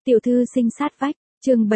Tiểu thư sinh sát vách, chương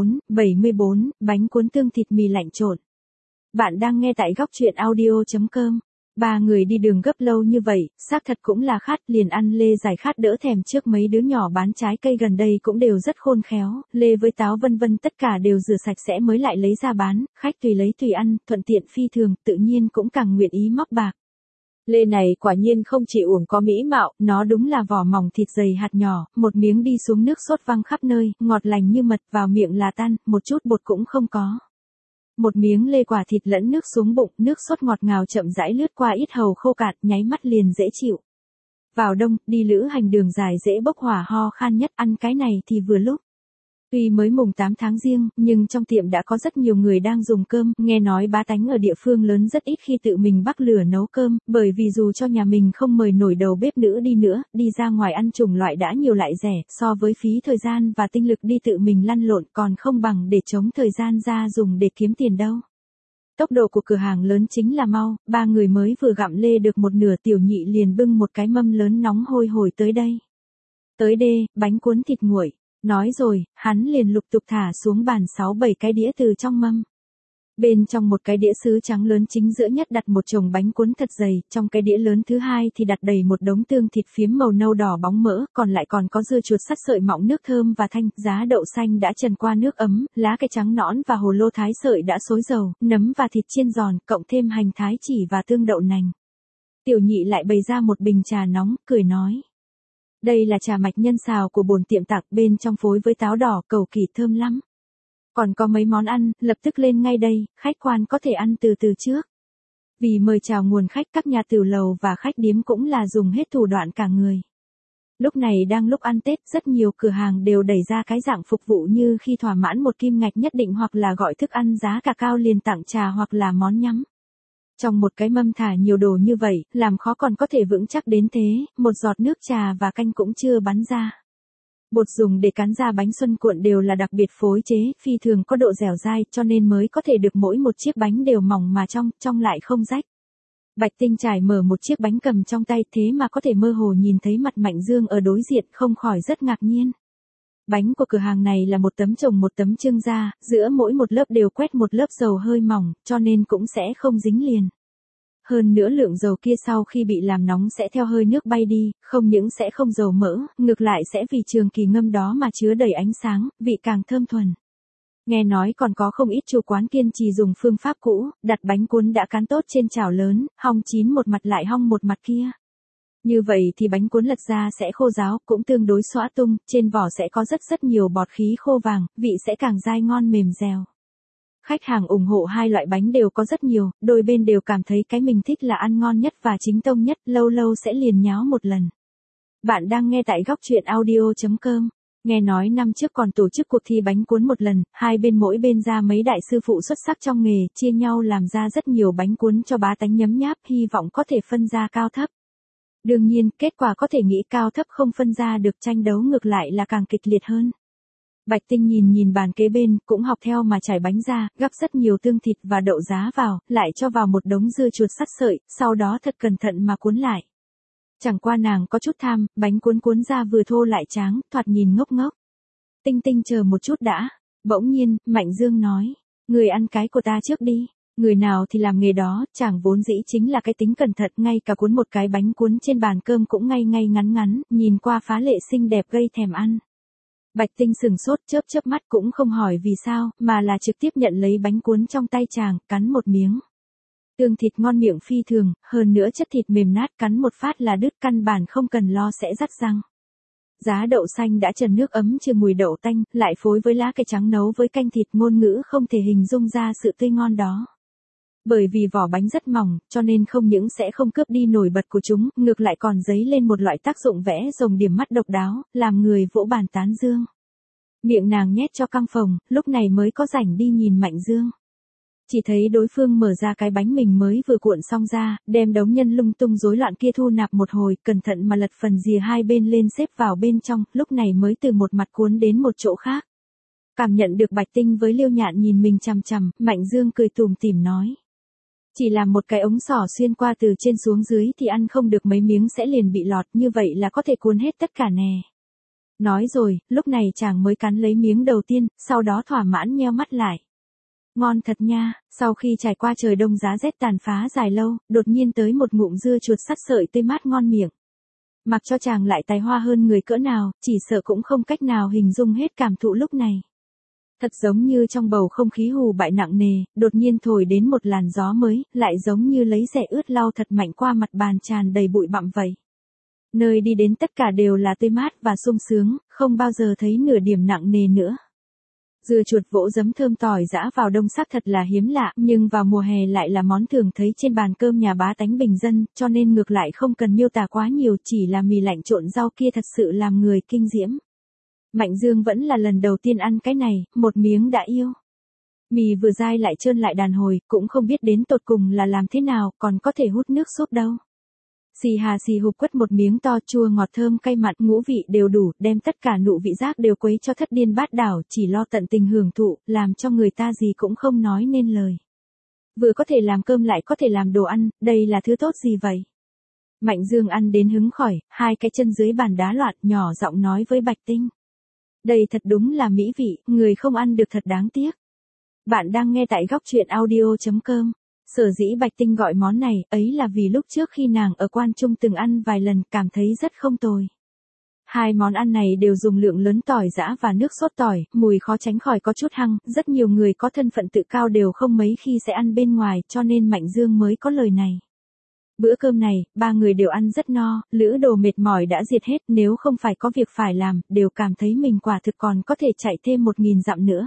74, bánh cuốn tương thịt mì lạnh trộn. Bạn đang nghe tại góc truyện audio.com. Ba người đi đường gấp lâu như vậy, xác thật cũng là khát, liền ăn lê giải khát đỡ thèm trước mấy đứa nhỏ bán trái cây gần đây cũng đều rất khôn khéo, lê với táo vân vân tất cả đều rửa sạch sẽ mới lại lấy ra bán, khách tùy lấy tùy ăn, thuận tiện phi thường, tự nhiên cũng càng nguyện ý móc bạc. Lê này quả nhiên không chỉ uổng có mỹ mạo, nó đúng là vỏ mỏng thịt dày hạt nhỏ, một miếng đi xuống nước sốt văng khắp nơi, ngọt lành như mật vào miệng là tan, một chút bột cũng không có. Một miếng lê quả thịt lẫn nước xuống bụng, nước sốt ngọt ngào chậm rãi lướt qua ít hầu khô cạn, nháy mắt liền dễ chịu. Vào đông, đi lữ hành đường dài dễ bốc hỏa ho khan nhất, ăn cái này thì vừa lúc. Tuy mới mùng 8 tháng Giêng, nhưng trong tiệm đã có rất nhiều người đang dùng cơm, nghe nói bá tánh ở địa phương lớn rất ít khi tự mình bắc lửa nấu cơm, bởi vì dù cho nhà mình không mời nổi đầu bếp nữ đi nữa, đi ra ngoài ăn chủng loại đã nhiều lại rẻ, so với phí thời gian và tinh lực đi tự mình lăn lộn còn không bằng để chống thời gian ra dùng để kiếm tiền đâu. Tốc độ của cửa hàng lớn chính là mau, ba người mới vừa gặm lê được một nửa, Tiểu Nhị liền bưng một cái mâm lớn nóng hôi hổi tới đây. Tới đê, bánh cuốn thịt nguội. Nói rồi, hắn liền lục tục thả xuống bàn 6-7 cái đĩa từ trong mâm. Bên trong một cái đĩa sứ trắng lớn chính giữa nhất đặt một chồng bánh cuốn thật dày, trong cái đĩa lớn thứ hai thì đặt đầy một đống tương thịt phiếm màu nâu đỏ bóng mỡ, còn lại còn có dưa chuột sắt sợi mọng nước thơm và thanh, giá đậu xanh đã trần qua nước ấm, lá cây trắng nõn và hồ lô thái sợi đã xối dầu, nấm và thịt chiên giòn, cộng thêm hành thái chỉ và tương đậu nành. Tiểu Nhị lại bày ra một bình trà nóng, cười nói. Đây là trà mạch nhân xào của bổn tiệm tặc, bên trong phối với táo đỏ, cầu kỳ thơm lắm. Còn có mấy món ăn, lập tức lên ngay đây, khách quan có thể ăn từ từ trước. Vì mời chào nguồn khách, các nhà tiểu lầu và khách điếm cũng là dùng hết thủ đoạn cả người. Lúc này đang lúc ăn Tết, rất nhiều cửa hàng đều đẩy ra cái dạng phục vụ như khi thỏa mãn một kim ngạch nhất định hoặc là gọi thức ăn giá cả cao liền tặng trà hoặc là món nhắm. Trong một cái mâm thả nhiều đồ như vậy, làm khó còn có thể vững chắc đến thế, một giọt nước trà và canh cũng chưa bắn ra. Bột dùng để cán ra bánh xuân cuộn đều là đặc biệt phối chế, phi thường có độ dẻo dai, cho nên mới có thể được mỗi một chiếc bánh đều mỏng mà trong lại không rách. Bạch Tinh trải mở một chiếc bánh cầm trong tay, thế mà có thể mơ hồ nhìn thấy mặt Mạnh Dương ở đối diện, không khỏi rất ngạc nhiên. Bánh của cửa hàng này là một tấm chồng một tấm trưng ra, giữa mỗi một lớp đều quét một lớp dầu hơi mỏng, cho nên cũng sẽ không dính liền. Hơn nữa lượng dầu kia sau khi bị làm nóng sẽ theo hơi nước bay đi, không những sẽ không dầu mỡ, ngược lại sẽ vì trường kỳ ngâm đó mà chứa đầy ánh sáng, vị càng thơm thuần. Nghe nói còn có không ít chủ quán kiên trì dùng phương pháp cũ, đặt bánh cuốn đã cán tốt trên chảo lớn, hong chín một mặt lại hong một mặt kia. Như vậy thì bánh cuốn lật ra sẽ khô ráo, cũng tương đối xõa tung, trên vỏ sẽ có rất nhiều bọt khí khô vàng, vị sẽ càng dai ngon mềm dẻo. Khách hàng ủng hộ hai loại bánh đều có rất nhiều, đôi bên đều cảm thấy cái mình thích là ăn ngon nhất và chính tông nhất, lâu lâu sẽ liền nháo một lần. Bạn đang nghe tại góc truyện audio.com. Nghe nói năm trước còn tổ chức cuộc thi bánh cuốn một lần, hai bên mỗi bên ra mấy đại sư phụ xuất sắc trong nghề, chia nhau làm ra rất nhiều bánh cuốn cho bá tánh nhấm nháp, hy vọng có thể phân ra cao thấp. Đương nhiên, kết quả có thể nghĩ cao thấp không phân ra được, tranh đấu ngược lại là càng kịch liệt hơn. Bạch Tinh nhìn bàn kế bên, cũng học theo mà trải bánh ra, gắp rất nhiều tương thịt và đậu giá vào, lại cho vào một đống dưa chuột sắt sợi, sau đó thật cẩn thận mà cuốn lại. Chẳng qua nàng có chút tham, bánh cuốn ra vừa thô lại tráng, thoạt nhìn ngốc ngốc. Tinh chờ một chút đã. Bỗng nhiên, Mạnh Dương nói, người ăn cái của ta trước đi. Người nào thì làm nghề đó, chàng vốn dĩ chính là cái tính cẩn thận, ngay cả cuốn một cái bánh cuốn trên bàn cơm cũng ngay ngắn, nhìn qua phá lệ xinh đẹp gây thèm ăn. Bạch Tinh sừng sốt, chớp mắt cũng không hỏi vì sao, mà là trực tiếp nhận lấy bánh cuốn trong tay chàng, cắn một miếng. Tương thịt ngon miệng phi thường, hơn nữa chất thịt mềm nát, cắn một phát là đứt, căn bản không cần lo sẽ rắt răng. Giá đậu xanh đã trần nước ấm trừ mùi đậu tanh, lại phối với lá cây trắng nấu với canh thịt, ngôn ngữ không thể hình dung ra sự tươi ngon đó. Bởi vì vỏ bánh rất mỏng, cho nên không những sẽ không cướp đi nổi bật của chúng, ngược lại còn dấy lên một loại tác dụng vẽ rồng điểm mắt độc đáo, làm người vỗ bàn tán dương. Miệng nàng nhét cho căng phồng, lúc này mới có rảnh đi nhìn Mạnh Dương. Chỉ thấy đối phương mở ra cái bánh mình mới vừa cuộn xong ra, đem đống nhân lung tung rối loạn kia thu nạp một hồi, cẩn thận mà lật phần rìa hai bên lên xếp vào bên trong, lúc này mới từ một mặt cuốn đến một chỗ khác. Cảm nhận được Bạch Tinh với Liêu Nhạn nhìn mình chằm chằm, Mạnh Dương cười tủm tỉm nói. Chỉ làm một cái ống sỏ xuyên qua từ trên xuống dưới thì ăn không được mấy miếng sẽ liền bị lọt, như vậy là có thể cuốn hết tất cả nè. Nói rồi, lúc này chàng mới cắn lấy miếng đầu tiên, sau đó thỏa mãn nheo mắt lại. Ngon thật nha, sau khi trải qua trời đông giá rét tàn phá dài lâu, đột nhiên tới một ngụm dưa chuột sắt sợi tươi mát ngon miệng. Mặc cho chàng lại tài hoa hơn người cỡ nào, chỉ sợ cũng không cách nào hình dung hết cảm thụ lúc này. Thật giống như trong bầu không khí hù bại nặng nề, đột nhiên thổi đến một làn gió mới, lại giống như lấy rẻ ướt lau thật mạnh qua mặt bàn tràn đầy bụi bặm vậy. Nơi đi đến tất cả đều là tươi mát và sung sướng, không bao giờ thấy nửa điểm nặng nề nữa. Dưa chuột vỗ giấm thơm tỏi giã vào đông sắc thật là hiếm lạ, nhưng vào mùa hè lại là món thường thấy trên bàn cơm nhà bá tánh bình dân, cho nên ngược lại không cần miêu tả quá nhiều, chỉ là mì lạnh trộn rau kia thật sự làm người kinh diễm. Mạnh Dương vẫn là lần đầu tiên ăn cái này, một miếng đã yêu. Mì vừa dai lại trơn lại đàn hồi, cũng không biết đến tột cùng là làm thế nào, còn có thể hút nước sốt đâu. Xì hà xì hụp quất một miếng to, chua ngọt thơm cay mặn, ngũ vị đều đủ, đem tất cả nụ vị giác đều quấy cho thất điên bát đảo, chỉ lo tận tình hưởng thụ, làm cho người ta gì cũng không nói nên lời. Vừa có thể làm cơm lại có thể làm đồ ăn, đây là thứ tốt gì vậy? Mạnh Dương ăn đến hứng khỏi, hai cái chân dưới bàn đá loạn, nhỏ giọng nói với Bạch Tinh. Đây thật đúng là mỹ vị, người không ăn được thật đáng tiếc. Bạn đang nghe tại góc truyện audio.com. Sở dĩ Bạch Tinh gọi món này, ấy là vì lúc trước khi nàng ở Quan Trung từng ăn vài lần, cảm thấy rất không tồi. Hai món ăn này đều dùng lượng lớn tỏi giã và nước sốt tỏi, mùi khó tránh khỏi có chút hăng, rất nhiều người có thân phận tự cao đều không mấy khi sẽ ăn bên ngoài, cho nên Mạnh Dương mới có lời này. Bữa cơm này, ba người đều ăn rất no, lữ đồ mệt mỏi đã diệt hết, nếu không phải có việc phải làm, đều cảm thấy mình quả thực còn có thể chạy thêm 1000 dặm nữa.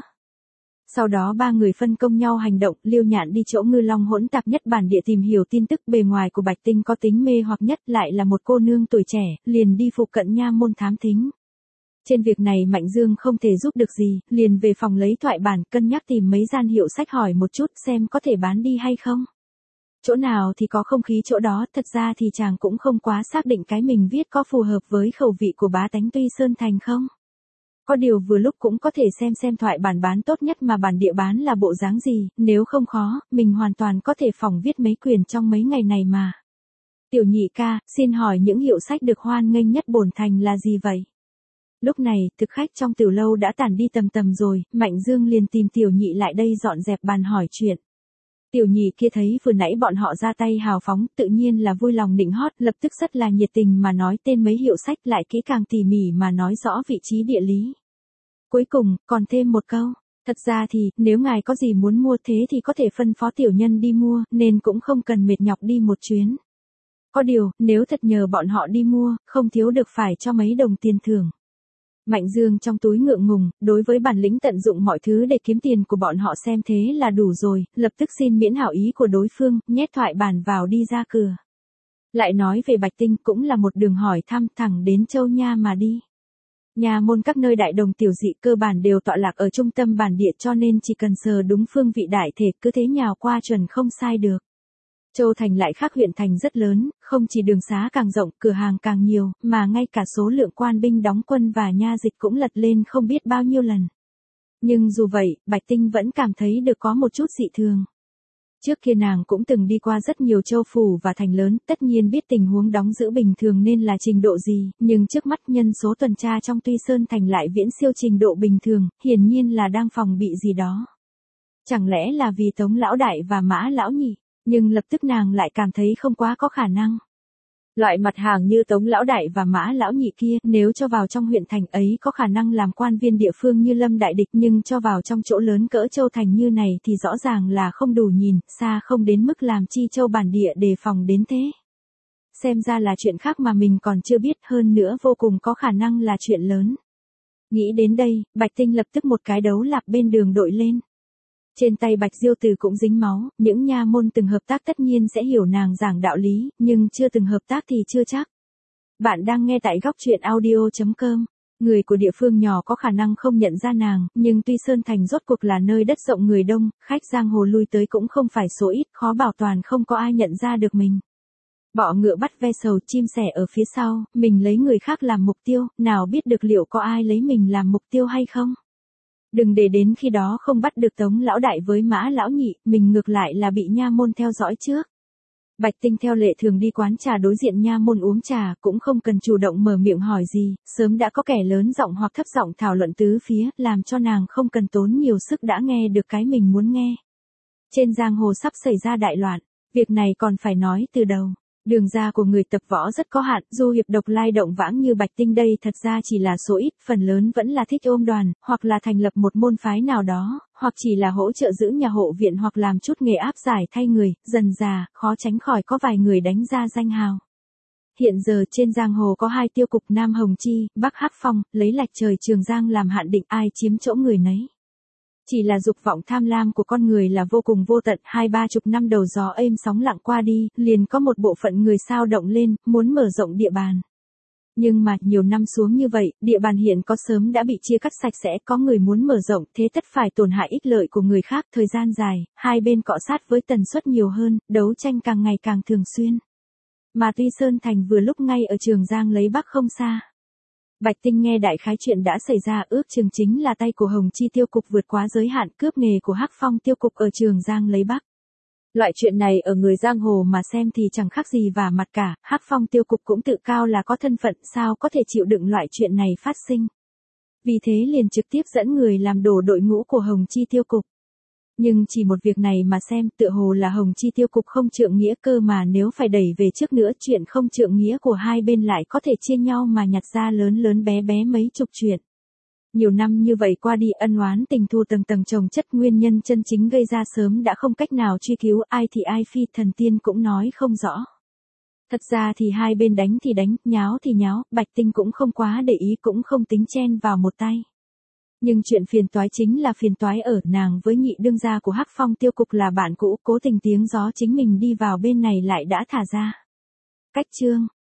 Sau đó ba người phân công nhau hành động, Liêu Nhạn đi chỗ ngư long hỗn tạp nhất bản địa tìm hiểu tin tức, bề ngoài của Bạch Tinh có tính mê hoặc nhất, lại là một cô nương tuổi trẻ, liền đi phụ cận nha môn thám thính. Trên việc này Mạnh Dương không thể giúp được gì, liền về phòng lấy thoại bản, cân nhắc tìm mấy gian hiệu sách hỏi một chút xem có thể bán đi hay không. Chỗ nào thì có không khí chỗ đó, thật ra thì chàng cũng không quá xác định cái mình viết có phù hợp với khẩu vị của bá tánh Tuy Sơn Thành không. Có điều vừa lúc cũng có thể xem thoại bản bán tốt nhất mà bản địa bán là bộ dáng gì, nếu không khó, mình hoàn toàn có thể phỏng viết mấy quyển trong mấy ngày này mà. Tiểu Nhị ca, xin hỏi những hiệu sách được hoan nghênh nhất bổn thành là gì vậy? Lúc này, thực khách trong tiểu lâu đã tản đi tầm rồi, Mạnh Dương liền tìm Tiểu Nhị lại đây dọn dẹp bàn hỏi chuyện. Tiểu Nhị kia thấy vừa nãy bọn họ ra tay hào phóng, tự nhiên là vui lòng nịnh hót, lập tức rất là nhiệt tình mà nói tên mấy hiệu sách, lại kỹ càng tỉ mỉ mà nói rõ vị trí địa lý. Cuối cùng, còn thêm một câu, thật ra thì, nếu ngài có gì muốn mua thế thì có thể phân phó tiểu nhân đi mua, nên cũng không cần mệt nhọc đi một chuyến. Có điều, nếu thật nhờ bọn họ đi mua, không thiếu được phải cho mấy đồng tiền thưởng. Mạnh Dương trong túi ngượng ngùng, đối với bản lĩnh tận dụng mọi thứ để kiếm tiền của bọn họ xem thế là đủ rồi, lập tức xin miễn hảo ý của đối phương, nhét thoại bản vào đi ra cửa. Lại nói về Bạch Tinh cũng là một đường hỏi thăm thẳng đến Châu Nha mà đi. Nhà môn các nơi đại đồng tiểu dị cơ bản đều tọa lạc ở trung tâm bản địa, cho nên chỉ cần sờ đúng phương vị đại thể cứ thế nhào qua chuẩn không sai được. Châu Thành lại khác huyện thành rất lớn, không chỉ đường xá càng rộng, cửa hàng càng nhiều, mà ngay cả số lượng quan binh đóng quân và nha dịch cũng lật lên không biết bao nhiêu lần. Nhưng dù vậy, Bạch Tinh vẫn cảm thấy được có một chút dị thường. Trước kia nàng cũng từng đi qua rất nhiều châu phủ và thành lớn, tất nhiên biết tình huống đóng giữ bình thường nên là trình độ gì, nhưng trước mắt nhân số tuần tra trong Tuy Sơn Thành lại viễn siêu trình độ bình thường, hiển nhiên là đang phòng bị gì đó. Chẳng lẽ là vì Tống lão đại và Mã lão nhị, nhưng lập tức nàng lại cảm thấy không quá có khả năng. Loại mặt hàng như Tống lão đại và Mã lão nhị kia, nếu cho vào trong huyện thành ấy có khả năng làm quan viên địa phương như Lâm đại địch, nhưng cho vào trong chỗ lớn cỡ châu thành như này thì rõ ràng là không đủ nhìn, xa không đến mức làm chi châu bản địa đề phòng đến thế. Xem ra là chuyện khác mà mình còn chưa biết, hơn nữa vô cùng có khả năng là chuyện lớn. Nghĩ đến đây, Bạch Tinh lập tức một cái đấu lạp bên đường đội lên. Trên tay Bạch Diêu Từ cũng dính máu, những nha môn từng hợp tác tất nhiên sẽ hiểu nàng giảng đạo lý, nhưng chưa từng hợp tác thì chưa chắc. Bạn đang nghe tại góc truyện audio.com. Người của địa phương nhỏ có khả năng không nhận ra nàng, nhưng Tuy Sơn Thành rốt cuộc là nơi đất rộng người đông, khách giang hồ lui tới cũng không phải số ít, khó bảo toàn không có ai nhận ra được mình. Bọ ngựa bắt ve sầu, chim sẻ ở phía sau, mình lấy người khác làm mục tiêu, nào biết được liệu có ai lấy mình làm mục tiêu hay không. Đừng để đến khi đó không bắt được Tống lão đại với Mã lão nhị, mình ngược lại là bị nha môn theo dõi trước. Bạch Tinh theo lệ thường đi quán trà đối diện nha môn uống trà, cũng không cần chủ động mở miệng hỏi gì, sớm đã có kẻ lớn giọng hoặc thấp giọng thảo luận tứ phía, làm cho nàng không cần tốn nhiều sức đã nghe được cái mình muốn nghe. Trên giang hồ sắp xảy ra đại loạn, việc này còn phải nói từ đầu. Đường ra của người tập võ rất có hạn, du hiệp độc lai động vãng như Bạch Tinh đây thật ra chỉ là số ít, phần lớn vẫn là thích ôm đoàn, hoặc là thành lập một môn phái nào đó, hoặc chỉ là hỗ trợ giữ nhà hộ viện hoặc làm chút nghề áp giải thay người, dần già, khó tránh khỏi có vài người đánh ra danh hào. Hiện giờ trên giang hồ có 2 tiêu cục Nam Hồng Chi, Bắc Hắc Phong, lấy lạch trời Trường Giang làm hạn định ai chiếm chỗ người nấy. Chỉ là dục vọng tham lam của con người là vô cùng vô tận, 20-30 năm đầu gió êm sóng lặng qua đi, liền có một bộ phận người sao động lên, muốn mở rộng địa bàn. Nhưng mà, nhiều năm xuống như vậy, địa bàn hiện có sớm đã bị chia cắt sạch sẽ, có người muốn mở rộng, thế tất phải tổn hại ích lợi của người khác, thời gian dài, hai bên cọ sát với tần suất nhiều hơn, đấu tranh càng ngày càng thường xuyên. Mà tuy Sơn Thành vừa lúc ngay ở Trường Giang lấy Bắc không xa. Bạch Tinh nghe đại khái chuyện đã xảy ra, ước chừng chính là tay của Hồng Chi tiêu cục vượt quá giới hạn, cướp nghề của Hắc Phong tiêu cục ở Trường Giang lấy Bắc. Loại chuyện này ở người giang hồ mà xem thì chẳng khác gì vả mặt cả, Hắc Phong tiêu cục cũng tự cao là có thân phận, sao có thể chịu đựng loại chuyện này phát sinh. Vì thế liền trực tiếp dẫn người làm đổ đội ngũ của Hồng Chi tiêu cục. Nhưng chỉ một việc này mà xem, tựa hồ là Hồng Chi tiêu cục không trượng nghĩa cơ mà nếu phải đẩy về trước nữa, chuyện không trượng nghĩa của hai bên lại có thể chia nhau mà nhặt ra lớn lớn bé bé mấy chục chuyện. Nhiều năm như vậy qua đi, ân oán tình thù tầng tầng chồng chất, nguyên nhân chân chính gây ra sớm đã không cách nào truy cứu, ai thì ai phi thần tiên cũng nói không rõ. Thật ra thì hai bên đánh thì đánh, nháo thì nháo, Bạch Tinh cũng không quá để ý, cũng không tính chen vào một tay. Nhưng chuyện phiền toái chính là phiền toái ở nàng với nhị đương gia của Hắc Phong tiêu cục là bạn cũ, cố tình tiếng gió chính mình đi vào bên này lại đã thả ra. Cách chương